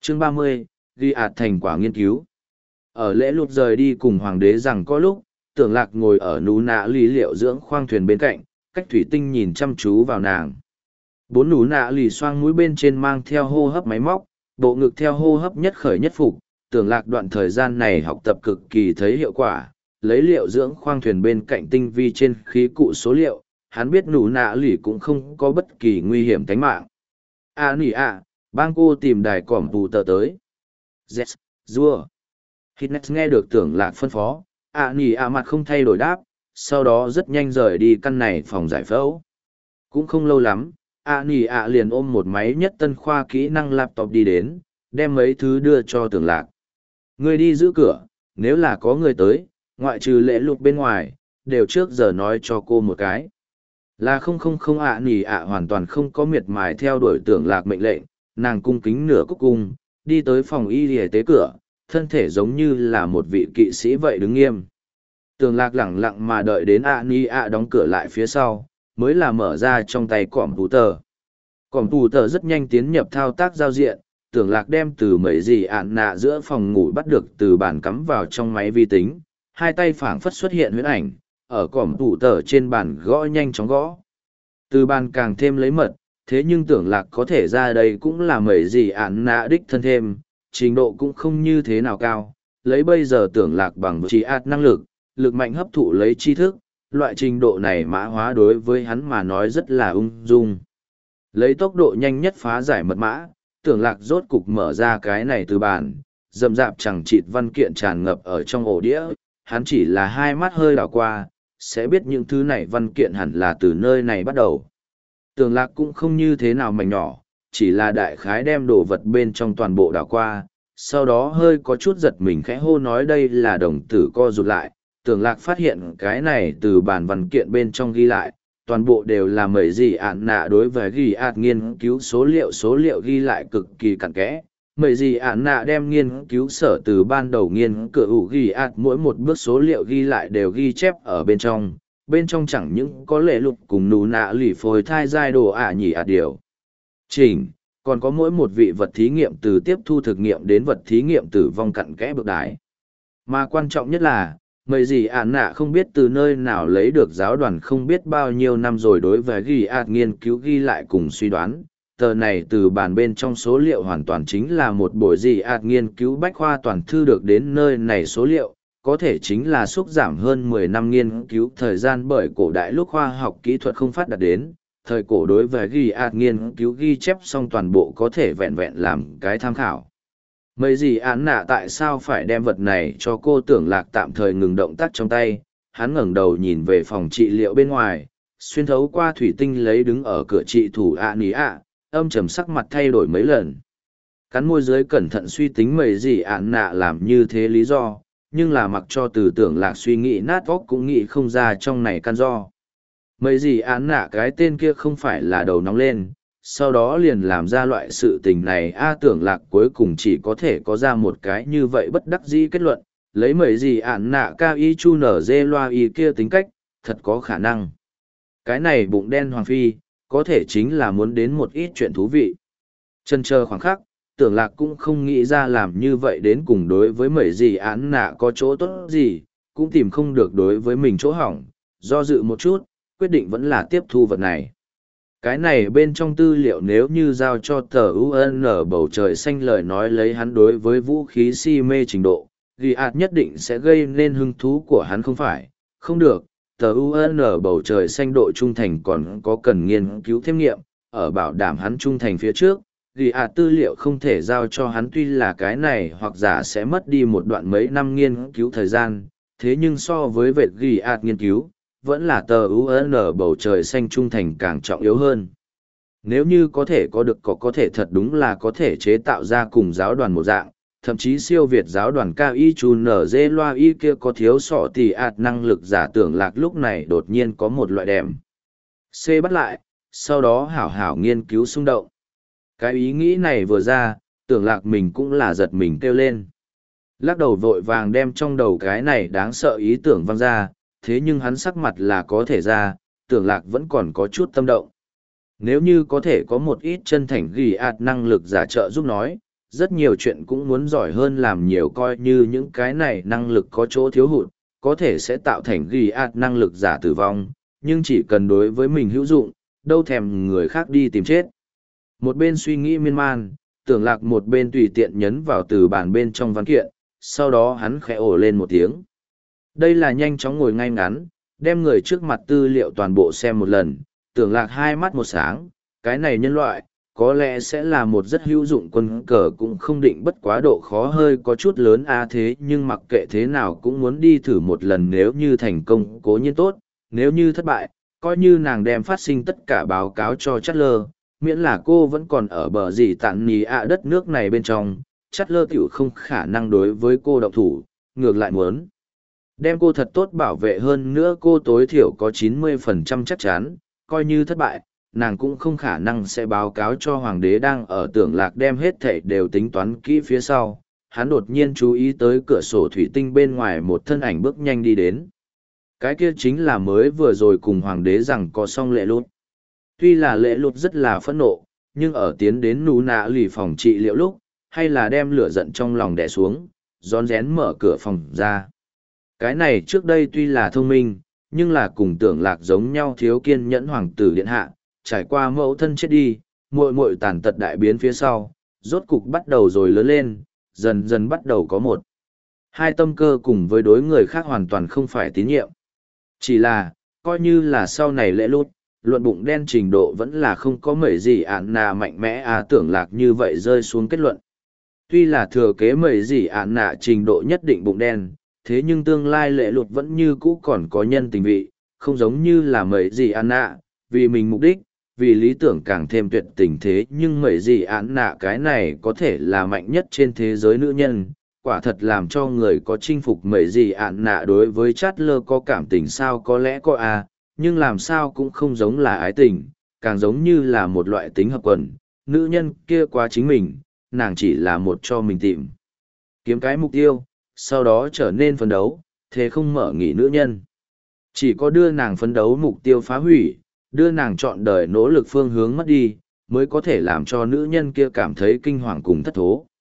Chương 30, ghi ạt thành quả nghiên cứu. Ở lễ lụt rời đi cùng hoàng đế rằng có lúc, Tưởng Lạc ngồi ở nú nạ lý liệu dưỡng khoang thuyền bên cạnh, cách thủy tinh nhìn chăm chú vào nàng. Bốn nú nạ lì xoang mũi bên trên mang theo hô hấp máy móc, bộ ngực theo hô hấp nhất khởi nhất phục. Tưởng Lạc đoạn thời gian này học tập cực kỳ thấy hiệu quả, lấy liệu dưỡng khoang thuyền bên cạnh tinh vi trên khí cụ số liệu, hắn biết nú nạ lì cũng không có bất kỳ nguy hiểm tính mạng. Nỉ bang cô tìm đài cỏm tù tờ tới. Yes, Dua. Hitnet nghe được Tưởng Lạc phân phó, Nỉ mặt không thay đổi đáp, sau đó rất nhanh rời đi căn này phòng giải phẫu. Cũng không lâu lắm, Nỉ liền ôm một máy nhất tân khoa kỹ năng laptop đi đến, đem mấy thứ đưa cho Tưởng Lạc. Người đi giữ cửa, nếu là có người tới, ngoại trừ lễ lục bên ngoài, đều trước giờ nói cho cô một cái. Là không Nỉ hoàn toàn không có miệt mài theo đuổi Tưởng Lạc mệnh lệnh, nàng cung kính nửa cúc cung, đi tới phòng y y tế cửa, thân thể giống như là một vị kỵ sĩ vậy đứng nghiêm. Tưởng Lạc lẳng lặng mà đợi đến Nỉ đóng cửa lại phía sau, mới là mở ra trong tay cỏm tù tờ. Cỏm tù tờ rất nhanh tiến nhập thao tác giao diện, Tưởng Lạc đem từ mấy gì nạ giữa phòng ngủ bắt được từ bàn cắm vào trong máy vi tính, hai tay phảng phất xuất hiện huyễn ảnh, ở cỏm tù tờ trên bàn gõ nhanh chóng gõ. Từ bàn càng thêm lấy mật, thế nhưng Tưởng Lạc có thể ra đây cũng là mấy gì nạ đích thân thêm, trình độ cũng không như thế nào cao, lấy bây giờ Tưởng Lạc bằng trí năng lực, lực mạnh hấp thụ lấy tri thức, loại trình độ này mã hóa đối với hắn mà nói rất là ung dung. Lấy tốc độ nhanh nhất phá giải mật mã, Tưởng Lạc rốt cục mở ra cái này từ bàn, rậm rạp chẳng chịt văn kiện tràn ngập ở trong ổ đĩa, hắn chỉ là hai mắt hơi đảo qua, sẽ biết những thứ này văn kiện hẳn là từ nơi này bắt đầu. Tưởng Lạc cũng không như thế nào mảnh nhỏ, chỉ là đại khái đem đồ vật bên trong toàn bộ đảo qua, sau đó hơi có chút giật mình khẽ hô nói đây là đồng tử co rụt lại. Tưởng Lạc phát hiện cái này từ bản văn kiện bên trong ghi lại, toàn bộ đều là mấy gì nạ đối với ghi nghiên cứu số liệu ghi lại cực kỳ cặn kẽ. Mấy gì nạ đem nghiên cứu sở từ ban đầu nghiên cứu ghi mỗi một bước số liệu ghi lại đều ghi chép ở bên trong chẳng những có lệ lục cùng nú nạ lì phôi thai giai đồ nhỉ điều chỉnh, còn có mỗi một vị vật thí nghiệm từ tiếp thu thực nghiệm đến vật thí nghiệm tử vong cặn kẽ bước đái. Mà quan trọng nhất là, mấy gì nạ không biết từ nơi nào lấy được giáo đoàn không biết bao nhiêu năm rồi đối với ghi nghiên cứu ghi lại cùng suy đoán. Tờ này từ bản bên trong số liệu hoàn toàn chính là một buổi gì nghiên cứu bách khoa toàn thư được đến nơi này số liệu, có thể chính là xúc giảm hơn 10 năm nghiên cứu thời gian bởi cổ đại lúc khoa học kỹ thuật không phát đạt đến, thời cổ đối với ghi nghiên cứu ghi chép xong toàn bộ có thể vẹn vẹn làm cái tham khảo. Mấy gì nạ tại sao phải đem vật này cho cô? Tưởng Lạc tạm thời ngừng động tác trong tay, hắn ngẩng đầu nhìn về phòng trị liệu bên ngoài, xuyên thấu qua thủy tinh lấy đứng ở cửa trị thủ Nỉ âm trầm sắc mặt thay đổi mấy lần. Cắn môi dưới cẩn thận suy tính mấy gì nạ làm như thế lý do, nhưng là mặc cho từ Tưởng Lạc suy nghĩ nát óc cũng nghĩ không ra trong này căn do. Mấy gì nạ cái tên kia không phải là đầu nóng lên, sau đó liền làm ra loại sự tình này. Tưởng Lạc cuối cùng chỉ có thể có ra một cái như vậy bất đắc dĩ kết luận, lấy mấy gì nạ cao y chu nở dê loa y kia tính cách, thật có khả năng. Cái này bụng đen hoàng phi, có thể chính là muốn đến một ít chuyện thú vị. Chân chờ khoảng khắc, Tưởng Lạc cũng không nghĩ ra làm như vậy đến cùng đối với mấy gì nạ có chỗ tốt gì, cũng tìm không được đối với mình chỗ hỏng, do dự một chút, quyết định vẫn là tiếp thu vật này. Cái này bên trong tư liệu nếu như giao cho tờ UN bầu trời xanh lời nói lấy hắn đối với vũ khí si mê trình độ, ghi nhất định sẽ gây nên hứng thú của hắn không phải, không được, tờ UN bầu trời xanh độ trung thành còn có cần nghiên cứu thêm nghiệm, ở bảo đảm hắn trung thành phía trước, ghi tư liệu không thể giao cho hắn tuy là cái này hoặc giả sẽ mất đi một đoạn mấy năm nghiên cứu thời gian, thế nhưng so với vệt ghi nghiên cứu, vẫn là tờ UN bầu trời xanh trung thành càng trọng yếu hơn. Nếu như có thể có được có thể thật đúng là có thể chế tạo ra cùng giáo đoàn một dạng, thậm chí siêu việt giáo đoàn cao y chu nở dê loa y kia có thiếu sọ thì năng lực giả. Tưởng Lạc lúc này đột nhiên có một loại đèm. C bắt lại, sau đó hảo hảo nghiên cứu xung động. Cái ý nghĩ này vừa ra, Tưởng Lạc mình cũng là giật mình kêu lên. Lắc đầu vội vàng đem trong đầu cái này đáng sợ ý tưởng văng ra, thế nhưng hắn sắc mặt là có thể ra, Tưởng Lạc vẫn còn có chút tâm động. Nếu như có thể có một ít chân thành ghi năng lực giả trợ giúp nói, rất nhiều chuyện cũng muốn giỏi hơn làm nhiều, coi như những cái này năng lực có chỗ thiếu hụt, có thể sẽ tạo thành ghi ạt năng lực giả tử vong, nhưng chỉ cần đối với mình hữu dụng, đâu thèm người khác đi tìm chết. Một bên suy nghĩ miên man, Tưởng Lạc một bên tùy tiện nhấn vào từ bản bên trong văn kiện, sau đó hắn khẽ ồ lên một tiếng. Đây là nhanh chóng ngồi ngay ngắn, đem người trước mặt tư liệu toàn bộ xem một lần, Tưởng Lạc hai mắt một sáng, cái này nhân loại, có lẽ sẽ là một rất hữu dụng quân cờ, cũng không định, bất quá độ khó hơi có chút lớn thế nhưng mặc kệ thế nào cũng muốn đi thử một lần, nếu như thành công cố nhiên tốt, nếu như thất bại, coi như nàng đem phát sinh tất cả báo cáo cho Chatler, miễn là cô vẫn còn ở bờ gì tạn nì đất nước này bên trong, Chatler tiểu không khả năng đối với cô động thủ, ngược lại muốn đem cô thật tốt bảo vệ, hơn nữa cô tối thiểu có 90% chắc chắn, coi như thất bại, nàng cũng không khả năng sẽ báo cáo cho hoàng đế. Đang ở Tưởng Lạc đem hết thảy đều tính toán kỹ phía sau, hắn đột nhiên chú ý tới cửa sổ thủy tinh bên ngoài một thân ảnh bước nhanh đi đến. Cái kia chính là mới vừa rồi cùng hoàng đế rằng có xong Lệ Lụt. Tuy là Lệ Lụt rất là phẫn nộ, nhưng ở tiến đến nú nạ lì phòng trị liệu lúc, hay là đem lửa giận trong lòng đè xuống, rón rén mở cửa phòng ra. Cái này trước đây tuy là thông minh, nhưng là cùng Tưởng Lạc giống nhau thiếu kiên nhẫn hoàng tử điện hạ, trải qua mẫu thân chết đi, muội muội tàn tật đại biến phía sau, rốt cục bắt đầu rồi lớn lên, dần dần bắt đầu có một hai tâm cơ cùng với đối người khác hoàn toàn không phải tín nhiệm. Chỉ là, coi như là sau này Lệ Lụt, luận bụng đen trình độ vẫn là không có mấy gì nà mạnh mẽ Tưởng Lạc như vậy rơi xuống kết luận. Tuy là thừa kế mấy gì nà trình độ nhất định bụng đen, thế nhưng tương lai Lệ Lụt vẫn như cũ còn có nhân tình vị, không giống như là mấy gì nà, vì mình mục đích, vì lý tưởng càng thêm tuyệt tình. Thế nhưng mấy gì nà cái này có thể là mạnh nhất trên thế giới nữ nhân, quả thật làm cho người có chinh phục. Mấy gì nà đối với Chatler có cảm tình sao, có lẽ có nhưng làm sao cũng không giống là ái tình, càng giống như là một loại tính hợp quần. Nữ nhân kia quá chính mình, nàng chỉ là một cho mình tìm kiếm cái mục tiêu, sau đó trở nên phấn đấu, thế không mở nghỉ nữ nhân. Chỉ có đưa nàng phấn đấu mục tiêu phá hủy, đưa nàng chọn đời nỗ lực phương hướng mất đi, mới có thể làm cho nữ nhân kia cảm thấy kinh hoàng cùng thất thố.